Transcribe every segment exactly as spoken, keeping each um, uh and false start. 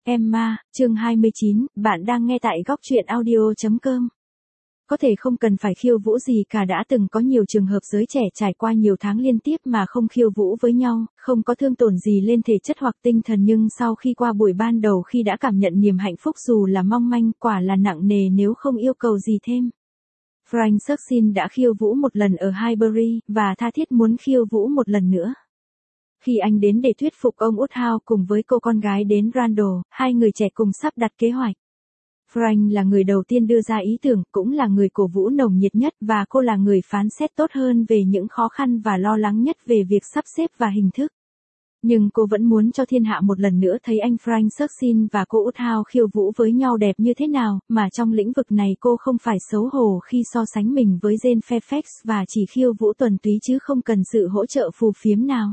Emma, chương hai mươi chín, bạn đang nghe tại góc truyện audio chấm com. Có thể không cần phải khiêu vũ gì cả, đã từng có nhiều trường hợp giới trẻ trải qua nhiều tháng liên tiếp mà không khiêu vũ với nhau, không có thương tổn gì lên thể chất hoặc tinh thần, nhưng sau khi qua buổi ban đầu khi đã cảm nhận niềm hạnh phúc dù là mong manh, quả là nặng nề nếu không yêu cầu gì thêm. Frank Sugsin đã khiêu vũ một lần ở Highbury, và tha thiết muốn khiêu vũ một lần nữa. Khi anh đến để thuyết phục ông Woodhouse cùng với cô con gái đến Randall, hai người trẻ cùng sắp đặt kế hoạch. Frank là người đầu tiên đưa ra ý tưởng, cũng là người cổ vũ nồng nhiệt nhất, và cô là người phán xét tốt hơn về những khó khăn và lo lắng nhất về việc sắp xếp và hình thức. Nhưng cô vẫn muốn cho thiên hạ một lần nữa thấy anh Frank Sugsin và cô Woodhouse khiêu vũ với nhau đẹp như thế nào, mà trong lĩnh vực này cô không phải xấu hổ khi so sánh mình với Jane Fairfax và chỉ khiêu vũ tuần túy chứ không cần sự hỗ trợ phù phiếm nào.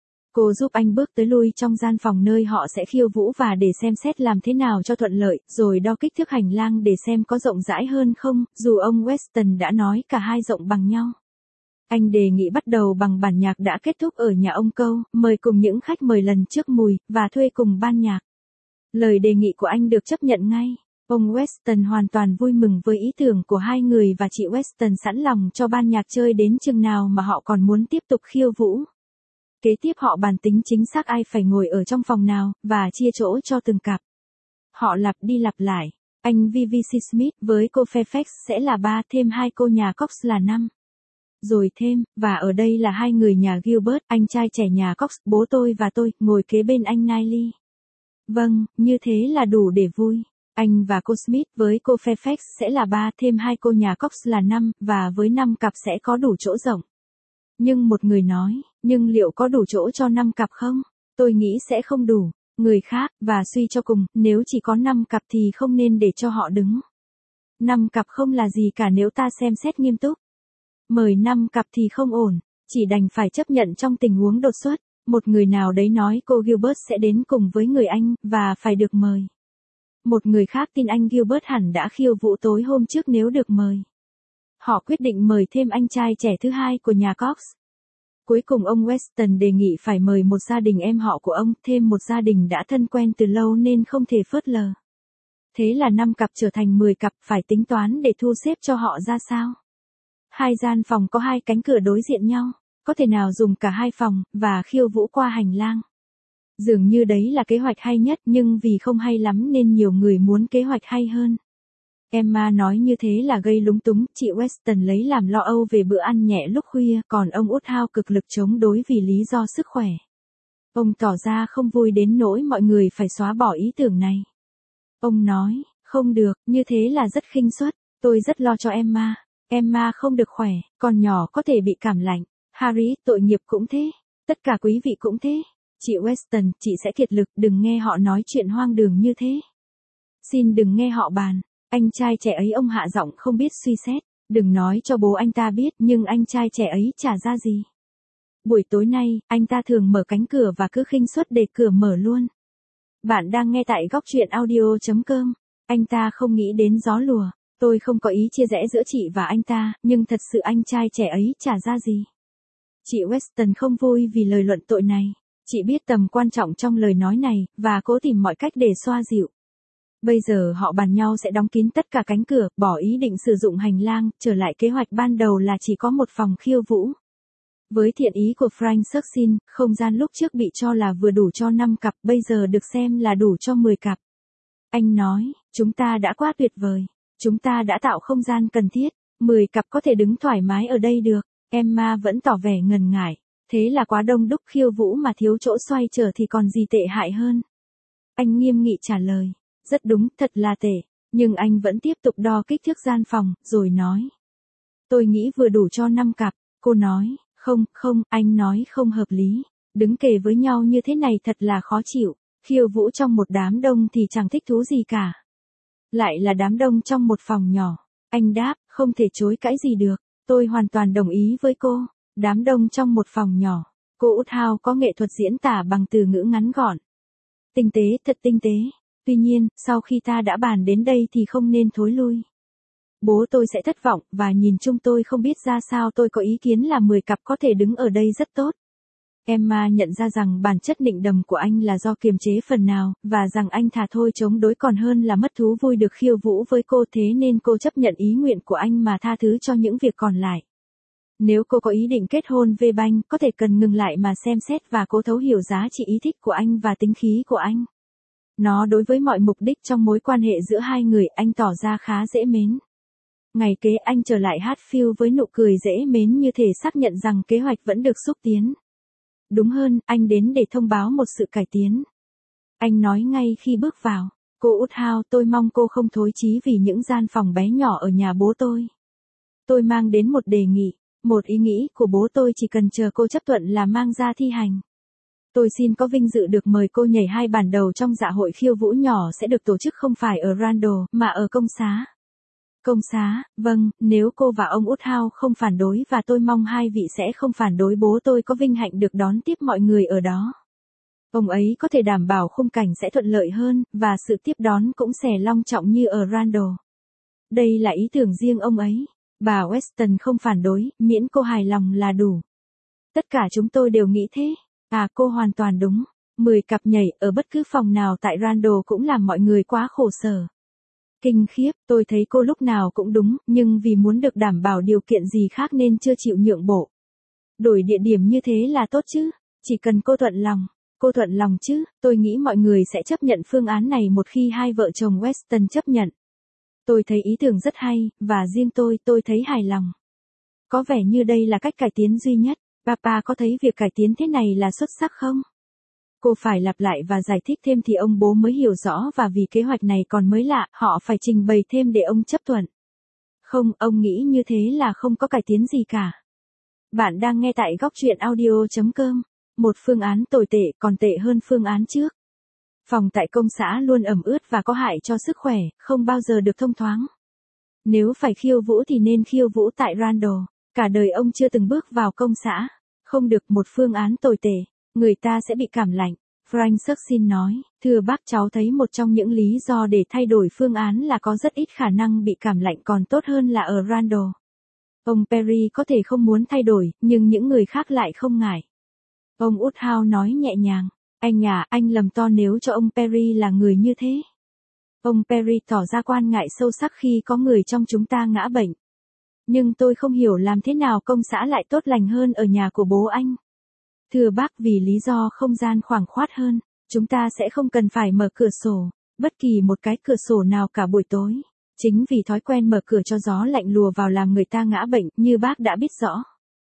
Cô giúp anh bước tới lui trong gian phòng nơi họ sẽ khiêu vũ và để xem xét làm thế nào cho thuận lợi, rồi đo kích thước hành lang để xem có rộng rãi hơn không, dù ông Weston đã nói cả hai rộng bằng nhau. Anh đề nghị bắt đầu bằng bản nhạc đã kết thúc ở nhà ông Câu, mời cùng những khách mời lần trước mùi, và thuê cùng ban nhạc. Lời đề nghị của anh được chấp nhận ngay. Ông Weston hoàn toàn vui mừng với ý tưởng của hai người và chị Weston sẵn lòng cho ban nhạc chơi đến chừng nào mà họ còn muốn tiếp tục khiêu vũ. Kế tiếp họ bàn tính chính xác ai phải ngồi ở trong phòng nào, và chia chỗ cho từng cặp. Họ lặp đi lặp lại, anh vê vê xê Smith với cô Fairfax sẽ là ba, thêm hai cô nhà Cox là năm. Rồi thêm, và ở đây là hai người nhà Gilbert, anh trai trẻ nhà Cox, bố tôi và tôi, ngồi kế bên anh Knightley. Vâng, như thế là đủ để vui. Anh và cô Smith với cô Fairfax sẽ là ba, thêm hai cô nhà Cox là năm, và với năm cặp sẽ có đủ chỗ rộng. Nhưng một người nói, nhưng liệu có đủ chỗ cho năm cặp không? Tôi nghĩ sẽ không đủ. Người khác, và suy cho cùng, nếu chỉ có năm cặp thì không nên để cho họ đứng. Năm cặp không là gì cả nếu ta xem xét nghiêm túc. Mời năm cặp thì không ổn, chỉ đành phải chấp nhận trong tình huống đột xuất. Một người nào đấy nói cô Gilbert sẽ đến cùng với người anh, và phải được mời. Một người khác tin anh Gilbert hẳn đã khiêu vũ tối hôm trước nếu được mời. Họ quyết định mời thêm anh trai trẻ thứ hai của nhà Cox. Cuối cùng ông Weston đề nghị phải mời một gia đình em họ của ông, thêm một gia đình đã thân quen từ lâu nên không thể phớt lờ. Thế là năm cặp trở thành mười cặp, phải tính toán để thu xếp cho họ ra sao. Hai gian phòng có hai cánh cửa đối diện nhau, có thể nào dùng cả hai phòng, và khiêu vũ qua hành lang. Dường như đấy là kế hoạch hay nhất, nhưng vì không hay lắm nên nhiều người muốn kế hoạch hay hơn. Emma nói như thế là gây lúng túng, chị Weston lấy làm lo âu về bữa ăn nhẹ lúc khuya, còn ông Woodhouse cực lực chống đối vì lý do sức khỏe. Ông tỏ ra không vui đến nỗi mọi người phải xóa bỏ ý tưởng này. Ông nói, không được, như thế là rất khinh suất, tôi rất lo cho Emma. Emma không được khỏe, con nhỏ có thể bị cảm lạnh. Harry, tội nghiệp cũng thế. Tất cả quý vị cũng thế. Chị Weston, chị sẽ kiệt lực, đừng nghe họ nói chuyện hoang đường như thế. Xin đừng nghe họ bàn. Anh trai trẻ ấy, ông hạ giọng không biết suy xét, đừng nói cho bố anh ta biết, nhưng anh trai trẻ ấy chả ra gì. Buổi tối nay, anh ta thường mở cánh cửa và cứ khinh suất để cửa mở luôn. Bạn đang nghe tại góc truyện audio chấm com. Anh ta không nghĩ đến gió lùa. Tôi không có ý chia rẽ giữa chị và anh ta, nhưng thật sự anh trai trẻ ấy chả ra gì. Chị Weston không vui vì lời luận tội này. Chị biết tầm quan trọng trong lời nói này, và cố tìm mọi cách để xoa dịu. Bây giờ họ bàn nhau sẽ đóng kín tất cả cánh cửa, bỏ ý định sử dụng hành lang, trở lại kế hoạch ban đầu là chỉ có một phòng khiêu vũ. Với thiện ý của Frank Sugsin, không gian lúc trước bị cho là vừa đủ cho năm cặp, bây giờ được xem là đủ cho mười cặp. Anh nói, chúng ta đã quá tuyệt vời. Chúng ta đã tạo không gian cần thiết, mười cặp có thể đứng thoải mái ở đây được. Emma vẫn tỏ vẻ ngần ngại. Thế là quá đông đúc khiêu vũ mà thiếu chỗ xoay trở thì còn gì tệ hại hơn. Anh nghiêm nghị trả lời. Rất đúng, thật là tệ. Nhưng anh vẫn tiếp tục đo kích thước gian phòng, rồi nói. Tôi nghĩ vừa đủ cho năm cặp. Cô nói, không, không, anh nói không hợp lý. Đứng kề với nhau như thế này thật là khó chịu. Khiêu vũ trong một đám đông thì chẳng thích thú gì cả. Lại là đám đông trong một phòng nhỏ. Anh đáp, không thể chối cãi gì được. Tôi hoàn toàn đồng ý với cô. Đám đông trong một phòng nhỏ. Cô Woodhouse có nghệ thuật diễn tả bằng từ ngữ ngắn gọn. Tinh tế, thật tinh tế. Tuy nhiên, sau khi ta đã bàn đến đây thì không nên thối lui. Bố tôi sẽ thất vọng, và nhìn chung tôi không biết ra sao tôi có ý kiến là mười cặp có thể đứng ở đây rất tốt. Emma nhận ra rằng bản chất nịnh đầm của anh là do kiềm chế phần nào, và rằng anh thà thôi chống đối còn hơn là mất thú vui được khiêu vũ với cô, thế nên cô chấp nhận ý nguyện của anh mà tha thứ cho những việc còn lại. Nếu cô có ý định kết hôn với Banh, có thể cần ngừng lại mà xem xét và cố thấu hiểu giá trị ý thích của anh và tính khí của anh. Nó đối với mọi mục đích trong mối quan hệ giữa hai người, anh tỏ ra khá dễ mến. Ngày kế anh trở lại Hatfield với nụ cười dễ mến như thể xác nhận rằng kế hoạch vẫn được xúc tiến. Đúng hơn, anh đến để thông báo một sự cải tiến. Anh nói ngay khi bước vào, cô Woodhouse, tôi mong cô không thối chí vì những gian phòng bé nhỏ ở nhà bố tôi. Tôi mang đến một đề nghị, một ý nghĩ của bố tôi chỉ cần chờ cô chấp thuận là mang ra thi hành. Tôi xin có vinh dự được mời cô nhảy hai bản đầu trong dạ hội khiêu vũ nhỏ sẽ được tổ chức không phải ở Randall, mà ở công xá. Công xá, vâng, nếu cô và ông Woodhouse không phản đối và tôi mong hai vị sẽ không phản đối, bố tôi có vinh hạnh được đón tiếp mọi người ở đó. Ông ấy có thể đảm bảo khung cảnh sẽ thuận lợi hơn, và sự tiếp đón cũng sẽ long trọng như ở Randall. Đây là ý tưởng riêng ông ấy. Bà Weston không phản đối, miễn cô hài lòng là đủ. Tất cả chúng tôi đều nghĩ thế. À, cô hoàn toàn đúng. Mười cặp nhảy ở bất cứ phòng nào tại Randall cũng làm mọi người quá khổ sở. Kinh khiếp, tôi thấy cô lúc nào cũng đúng, nhưng vì muốn được đảm bảo điều kiện gì khác nên chưa chịu nhượng bộ. Đổi địa điểm như thế là tốt chứ, chỉ cần cô thuận lòng. Cô thuận lòng chứ, tôi nghĩ mọi người sẽ chấp nhận phương án này một khi hai vợ chồng Weston chấp nhận. Tôi thấy ý tưởng rất hay, và riêng tôi, tôi thấy hài lòng. Có vẻ như đây là cách cải tiến duy nhất. Papa có thấy việc cải tiến thế này là xuất sắc không? Cô phải lặp lại và giải thích thêm thì ông bố mới hiểu rõ, và vì kế hoạch này còn mới lạ, họ phải trình bày thêm để ông chấp thuận. Không, ông nghĩ như thế là không có cải tiến gì cả. Bạn đang nghe tại góc truyện audio chấm com. Một phương án tồi tệ còn tệ hơn phương án trước. Phòng tại công xã luôn ẩm ướt và có hại cho sức khỏe, không bao giờ được thông thoáng. Nếu phải khiêu vũ thì nên khiêu vũ tại Randall. Cả đời ông chưa từng bước vào công xã. Không được, một phương án tồi tệ. Người ta sẽ bị cảm lạnh. Frank Sucksin nói, thưa bác, cháu thấy một trong những lý do để thay đổi phương án là có rất ít khả năng bị cảm lạnh, còn tốt hơn là ở Randall. Ông Perry có thể không muốn thay đổi, nhưng những người khác lại không ngại. Ông Woodhouse nói nhẹ nhàng, anh à, anh lầm to nếu cho ông Perry là người như thế. Ông Perry tỏ ra quan ngại sâu sắc khi có người trong chúng ta ngã bệnh. Nhưng tôi không hiểu làm thế nào công xã lại tốt lành hơn ở nhà của bố anh. Thưa bác, vì lý do không gian khoảng khoát hơn, chúng ta sẽ không cần phải mở cửa sổ, bất kỳ một cái cửa sổ nào cả buổi tối. Chính vì thói quen mở cửa cho gió lạnh lùa vào làm người ta ngã bệnh, như bác đã biết rõ.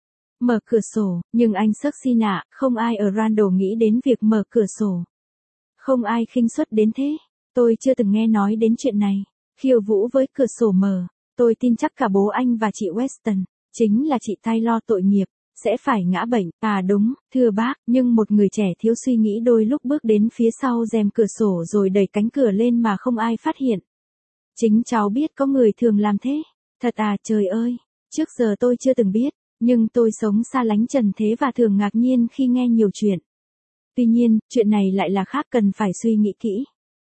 Mở cửa sổ, nhưng anh Sucksin ạ, không ai ở Randall nghĩ đến việc mở cửa sổ. Không ai khinh suất đến thế. Tôi chưa từng nghe nói đến chuyện này. Khiêu vũ với cửa sổ mở. Tôi tin chắc cả bố anh và chị Weston, chính là chị Taylor tội nghiệp, sẽ phải ngã bệnh. À đúng, thưa bác, nhưng một người trẻ thiếu suy nghĩ đôi lúc bước đến phía sau rèm cửa sổ rồi đẩy cánh cửa lên mà không ai phát hiện. Chính cháu biết có người thường làm thế. Thật à, trời ơi, trước giờ tôi chưa từng biết, nhưng tôi sống xa lánh trần thế và thường ngạc nhiên khi nghe nhiều chuyện. Tuy nhiên, chuyện này lại là khác, cần phải suy nghĩ kỹ.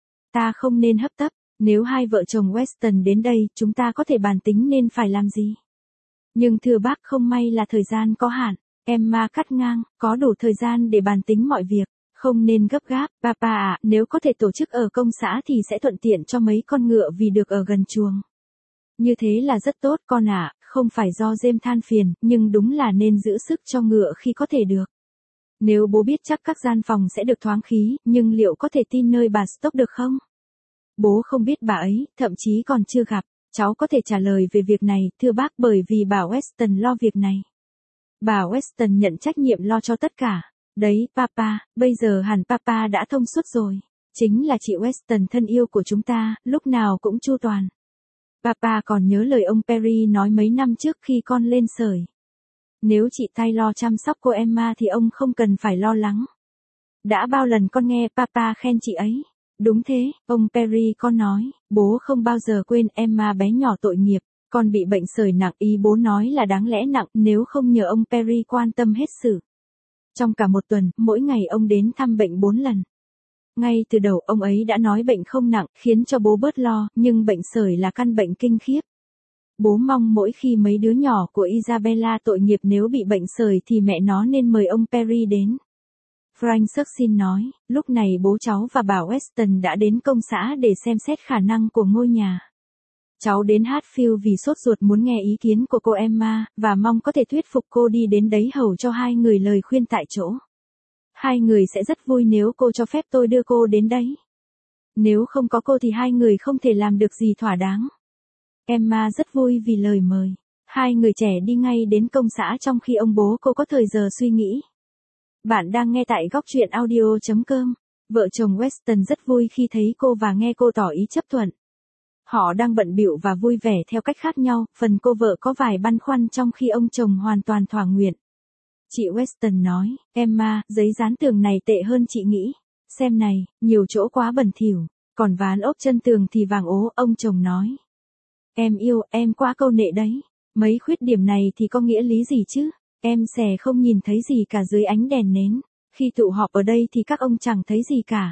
Ta không nên hấp tấp. Nếu hai vợ chồng Weston đến đây, chúng ta có thể bàn tính nên phải làm gì. Nhưng thưa bác, không may là thời gian có hạn. Emma cắt ngang, có đủ thời gian để bàn tính mọi việc. Không nên gấp gáp, papa ạ, nếu có thể tổ chức ở công xã thì sẽ thuận tiện cho mấy con ngựa vì được ở gần chuồng. Như thế là rất tốt con ạ, không phải do James than phiền, nhưng đúng là nên giữ sức cho ngựa khi có thể được. Nếu bố biết chắc các gian phòng sẽ được thoáng khí, nhưng liệu có thể tin nơi bà Stock được không? Bố không biết bà ấy, thậm chí còn chưa gặp. Cháu có thể trả lời về việc này, thưa bác, bởi vì bà Weston lo việc này. Bà Weston nhận trách nhiệm lo cho tất cả. Đấy, papa, bây giờ hẳn papa đã thông suốt rồi. Chính là chị Weston thân yêu của chúng ta, lúc nào cũng chu toàn. Papa còn nhớ lời ông Perry nói mấy năm trước khi con lên sởi. Nếu chị Taylor chăm sóc cô Emma thì ông không cần phải lo lắng. Đã bao lần con nghe papa khen chị ấy. Đúng thế, ông Perry có nói, bố không bao giờ quên Emma bé nhỏ tội nghiệp, con bị bệnh sởi nặng, ý bố nói là đáng lẽ nặng nếu không nhờ ông Perry quan tâm hết sự. Trong cả một tuần, mỗi ngày ông đến thăm bệnh bốn lần. Ngay từ đầu ông ấy đã nói bệnh không nặng, khiến cho bố bớt lo, nhưng bệnh sởi là căn bệnh kinh khiếp. Bố mong mỗi khi mấy đứa nhỏ của Isabella tội nghiệp nếu bị bệnh sởi thì mẹ nó nên mời ông Perry đến. Frank Sucksin nói, lúc này bố cháu và bà Weston đã đến công xã để xem xét khả năng của ngôi nhà. Cháu đến Hatfield vì sốt ruột muốn nghe ý kiến của cô Emma, và mong có thể thuyết phục cô đi đến đấy hầu cho hai người lời khuyên tại chỗ. Hai người sẽ rất vui nếu cô cho phép tôi đưa cô đến đấy. Nếu không có cô thì hai người không thể làm được gì thỏa đáng. Emma rất vui vì lời mời. Hai người trẻ đi ngay đến công xã trong khi ông bố cô có thời giờ suy nghĩ. Bạn đang nghe tại góc truyện audio chấm com. Vợ chồng Weston rất vui khi thấy cô và nghe cô tỏ ý chấp thuận. Họ đang bận bịu và vui vẻ theo cách khác nhau, phần cô vợ có vài băn khoăn trong khi ông chồng hoàn toàn thỏa nguyện. Chị Weston nói, Emma, giấy dán tường này tệ hơn chị nghĩ. Xem này, nhiều chỗ quá bẩn thỉu, còn ván ốp chân tường thì vàng ố, ông chồng nói. Em yêu, em quá câu nệ đấy. Mấy khuyết điểm này thì có nghĩa lý gì chứ? Em xè không nhìn thấy gì cả dưới ánh đèn nến. Khi tụ họp ở đây thì các ông chẳng thấy gì cả.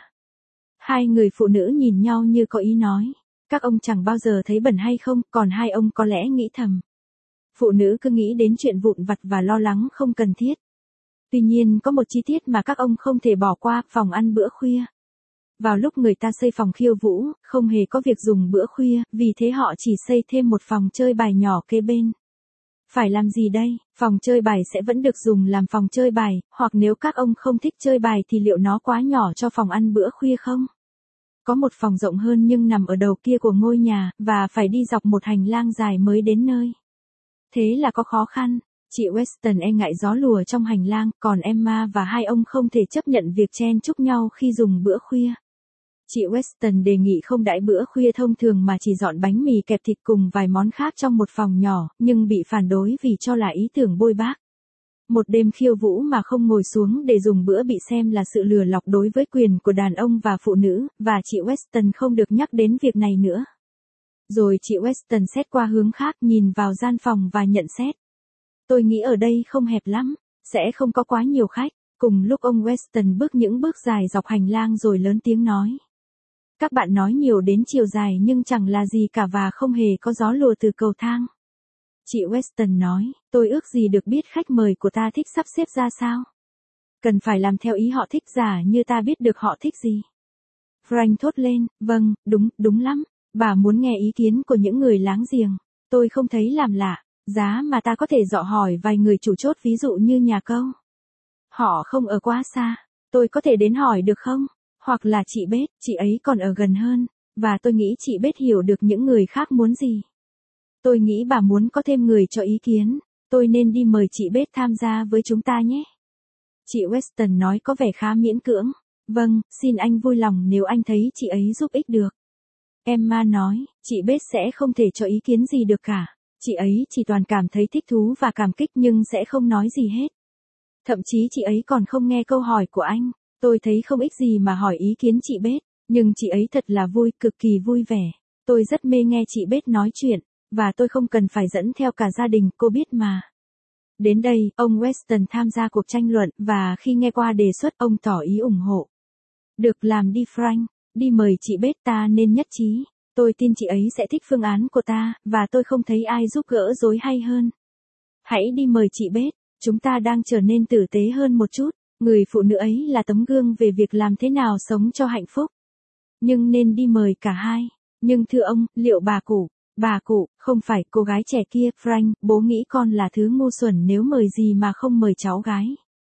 Hai người phụ nữ nhìn nhau như có ý nói. Các ông chẳng bao giờ thấy bẩn hay không, còn hai ông có lẽ nghĩ thầm. Phụ nữ cứ nghĩ đến chuyện vụn vặt và lo lắng không cần thiết. Tuy nhiên có một chi tiết mà các ông không thể bỏ qua, phòng ăn bữa khuya. Vào lúc người ta xây phòng khiêu vũ, không hề có việc dùng bữa khuya, vì thế họ chỉ xây thêm một phòng chơi bài nhỏ kế bên. Phải làm gì đây? Phòng chơi bài sẽ vẫn được dùng làm phòng chơi bài, hoặc nếu các ông không thích chơi bài thì liệu nó quá nhỏ cho phòng ăn bữa khuya không? Có một phòng rộng hơn nhưng nằm ở đầu kia của ngôi nhà, và phải đi dọc một hành lang dài mới đến nơi. Thế là có khó khăn. Chị Weston e ngại gió lùa trong hành lang, còn Emma và hai ông không thể chấp nhận việc chen chúc nhau khi dùng bữa khuya. Chị Weston đề nghị không đãi bữa khuya thông thường mà chỉ dọn bánh mì kẹp thịt cùng vài món khác trong một phòng nhỏ, nhưng bị phản đối vì cho là ý tưởng bôi bác. Một đêm khiêu vũ mà không ngồi xuống để dùng bữa bị xem là sự lừa lọc đối với quyền của đàn ông và phụ nữ, và chị Weston không được nhắc đến việc này nữa. Rồi chị Weston xét qua hướng khác, nhìn vào gian phòng và nhận xét. Tôi nghĩ ở đây không hẹp lắm, sẽ không có quá nhiều khách. Cùng lúc ông Weston bước những bước dài dọc hành lang rồi lớn tiếng nói. Các bạn nói nhiều đến chiều dài nhưng chẳng là gì cả và không hề có gió lùa từ cầu thang. Chị Weston nói, tôi ước gì được biết khách mời của ta thích sắp xếp ra sao. Cần phải làm theo ý họ thích giả như ta biết được họ thích gì. Frank thốt lên, vâng, đúng, đúng lắm. Bà muốn nghe ý kiến của những người láng giềng. Tôi không thấy làm lạ. Giá mà ta có thể dọ hỏi vài người chủ chốt ví dụ như nhà câu. Họ không ở quá xa. Tôi có thể đến hỏi được không? Hoặc là chị Bết, chị ấy còn ở gần hơn. Và tôi nghĩ chị Bết hiểu được những người khác muốn gì. Tôi nghĩ bà muốn có thêm người cho ý kiến. Tôi nên đi mời chị Bết tham gia với chúng ta nhé. Chị Weston nói có vẻ khá miễn cưỡng. Vâng, xin anh vui lòng nếu anh thấy chị ấy giúp ích được. Emma nói, chị Bết sẽ không thể cho ý kiến gì được cả. Chị ấy chỉ toàn cảm thấy thích thú và cảm kích nhưng sẽ không nói gì hết. Thậm chí chị ấy còn không nghe câu hỏi của anh. Tôi thấy không ích gì mà hỏi ý kiến chị Bết, nhưng chị ấy thật là vui, cực kỳ vui vẻ. Tôi rất mê nghe chị Bết nói chuyện, và tôi không cần phải dẫn theo cả gia đình, cô biết mà. Đến đây, ông Weston tham gia cuộc tranh luận, và khi nghe qua đề xuất, ông tỏ ý ủng hộ. Được làm đi Frank, đi mời chị Bết, ta nên nhất trí. Tôi tin chị ấy sẽ thích phương án của ta, và tôi không thấy ai giúp gỡ rối hay hơn. Hãy đi mời chị Bết, chúng ta đang trở nên tử tế hơn một chút. Người phụ nữ ấy là tấm gương về việc làm thế nào sống cho hạnh phúc. Nhưng nên đi mời cả hai. Nhưng thưa ông, liệu bà cụ, bà cụ, không phải cô gái trẻ kia, Frank, bố nghĩ con là thứ ngu xuẩn nếu mời gì mà không mời cháu gái.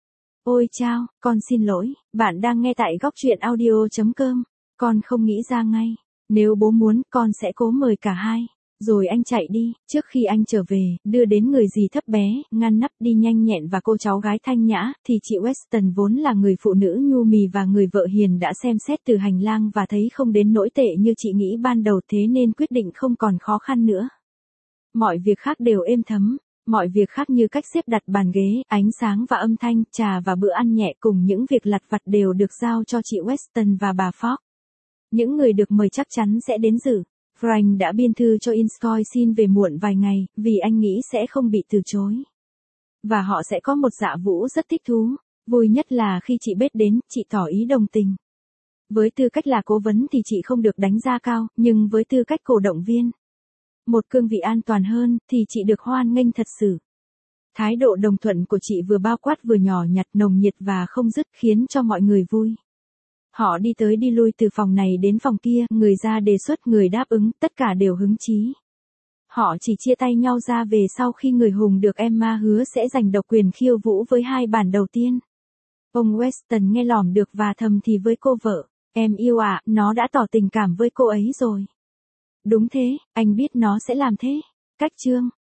Ôi chao, con xin lỗi, bạn đang nghe tại góc truyện audio chấm com. Con không nghĩ ra ngay. Nếu bố muốn, con sẽ cố mời cả hai. Rồi anh chạy đi, trước khi anh trở về, đưa đến người dì thấp bé, ngăn nắp đi nhanh nhẹn và cô cháu gái thanh nhã, thì chị Weston vốn là người phụ nữ nhu mì và người vợ hiền đã xem xét từ hành lang và thấy không đến nỗi tệ như chị nghĩ ban đầu, thế nên quyết định không còn khó khăn nữa. Mọi việc khác đều êm thấm, mọi việc khác như cách xếp đặt bàn ghế, ánh sáng và âm thanh, trà và bữa ăn nhẹ cùng những việc lặt vặt đều được giao cho chị Weston và bà Fogg. Những người được mời chắc chắn sẽ đến dự. Frank đã biên thư cho Inscoy xin về muộn vài ngày, vì anh nghĩ sẽ không bị từ chối. Và họ sẽ có một dạ vũ rất thích thú. Vui nhất là khi chị Bết đến, chị tỏ ý đồng tình. Với tư cách là cố vấn thì chị không được đánh giá cao, nhưng với tư cách cổ động viên. một cương vị an toàn hơn, thì chị được hoan nghênh thật sự. Thái độ đồng thuận của chị vừa bao quát vừa nhỏ nhặt, nồng nhiệt và không dứt, khiến cho mọi người vui. Họ đi tới đi lui từ phòng này đến phòng kia, người ra đề xuất, người đáp ứng, tất cả đều hứng chí. Họ chỉ chia tay nhau ra về sau khi người hùng được Emma hứa sẽ giành độc quyền khiêu vũ với hai bản đầu tiên. Ông Weston nghe lỏm được và thầm thì với cô vợ, em yêu ạ, à, nó đã tỏ tình cảm với cô ấy rồi. Đúng thế, anh biết nó sẽ làm thế. Cách chương